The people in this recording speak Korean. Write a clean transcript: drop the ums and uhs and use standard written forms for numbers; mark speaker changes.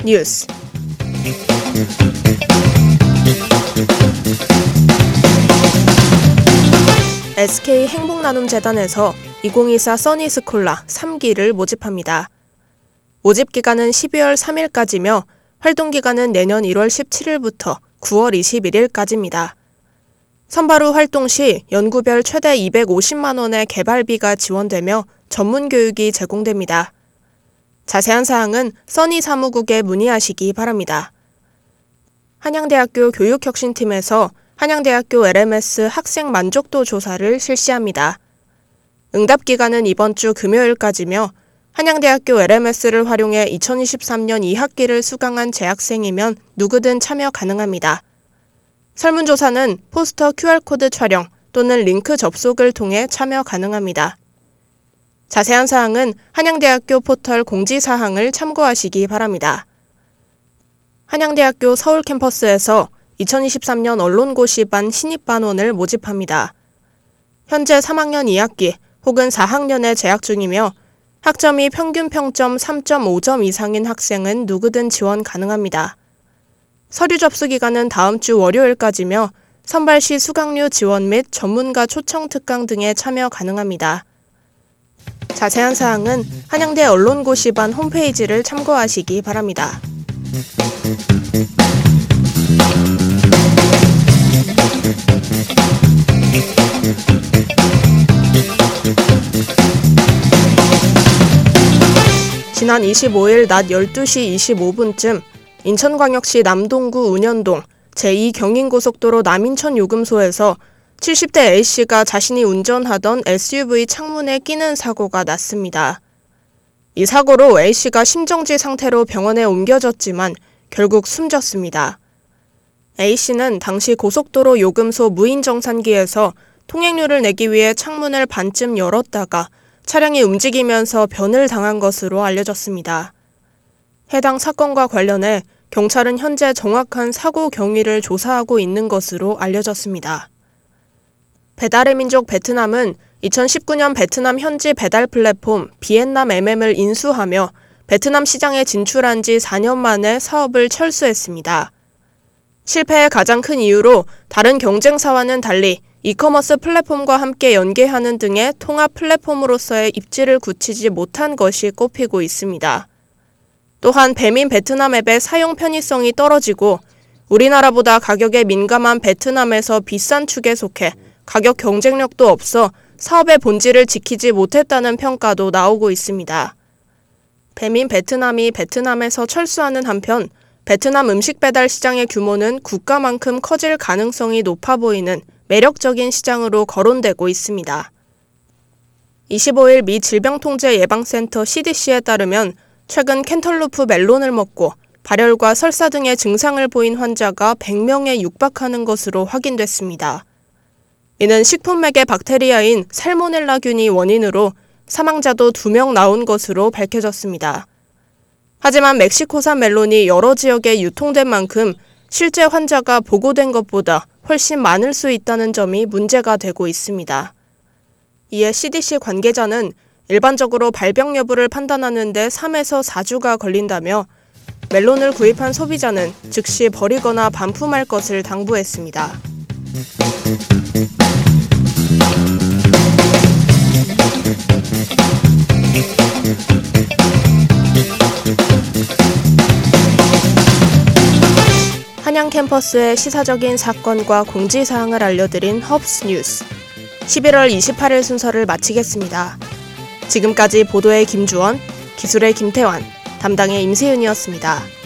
Speaker 1: 뉴스. SK 행복나눔재단에서 2024 써니스콜라 3기를 모집합니다. 모집 기간은 12월 3일까지며 활동 기간은 내년 1월 17일부터 9월 21일까지입니다. 선발 후 활동 시 연구별 최대 250만 원의 개발비가 지원되며 전문 교육이 제공됩니다. 자세한 사항은 써니 사무국에 문의하시기 바랍니다. 한양대학교 교육혁신팀에서 한양대학교 LMS 학생 만족도 조사를 실시합니다. 응답 기간은 이번 주 금요일까지며 한양대학교 LMS를 활용해 2023년 2학기를 수강한 재학생이면 누구든 참여 가능합니다. 설문조사는 포스터 QR코드 촬영 또는 링크 접속을 통해 참여 가능합니다. 자세한 사항은 한양대학교 포털 공지사항을 참고하시기 바랍니다. 한양대학교 서울 캠퍼스에서 2023년 언론고시반 신입반원을 모집합니다. 현재 3학년 2학기 혹은 4학년에 재학 중이며 학점이 평균 평점 3.5점 이상인 학생은 누구든 지원 가능합니다. 서류 접수 기간은 다음 주 월요일까지며 선발 시 수강료 지원 및 전문가 초청 특강 등에 참여 가능합니다. 자세한 사항은 한양대 언론고시반 홈페이지를 참고하시기 바랍니다. 지난 25일 낮 12시 25분쯤 인천광역시 남동구 운현동 제2경인고속도로 남인천 요금소에서 70대 A씨가 자신이 운전하던 SUV 창문에 끼는 사고가 났습니다. 이 사고로 A씨가 심정지 상태로 병원에 옮겨졌지만 결국 숨졌습니다. A씨는 당시 고속도로 요금소 무인정산기에서 통행료를 내기 위해 창문을 반쯤 열었다가 차량이 움직이면서 변을 당한 것으로 알려졌습니다. 해당 사건과 관련해 경찰은 현재 정확한 사고 경위를 조사하고 있는 것으로 알려졌습니다. 배달의 민족 베트남은 2019년 베트남 현지 배달 플랫폼 비엔남 MM을 인수하며 베트남 시장에 진출한 지 4년 만에 사업을 철수했습니다. 실패의 가장 큰 이유로 다른 경쟁사와는 달리 이커머스 플랫폼과 함께 연계하는 등의 통합 플랫폼으로서의 입지를 굳히지 못한 것이 꼽히고 있습니다. 또한 배민 베트남 앱의 사용 편의성이 떨어지고 우리나라보다 가격에 민감한 베트남에서 비싼 축에 속해 가격 경쟁력도 없어 사업의 본질을 지키지 못했다는 평가도 나오고 있습니다. 배민 베트남이 베트남에서 철수하는 한편 베트남 음식 배달 시장의 규모는 국가만큼 커질 가능성이 높아 보이는 매력적인 시장으로 거론되고 있습니다. 25일 미 질병통제예방센터 CDC에 따르면 최근 캔털루프 멜론을 먹고 발열과 설사 등의 증상을 보인 환자가 100명에 육박하는 것으로 확인됐습니다. 이는 식품맥의 박테리아인 살모넬라균이 원인으로 사망자도 2명 나온 것으로 밝혀졌습니다. 하지만 멕시코산 멜론이 여러 지역에 유통된 만큼 실제 환자가 보고된 것보다 훨씬 많을 수 있다는 점이 문제가 되고 있습니다. 이에 CDC 관계자는 일반적으로 발병 여부를 판단하는 데 3에서 4주가 걸린다며 멜론을 구입한 소비자는 즉시 버리거나 반품할 것을 당부했습니다. 한양 캠퍼스의 시사적인 사건과 공지사항을 알려드린 헙스 뉴스 11월 28일 순서를 마치겠습니다. 지금까지 보도의 김주원, 기술의 김태환, 담당의 임세윤이었습니다.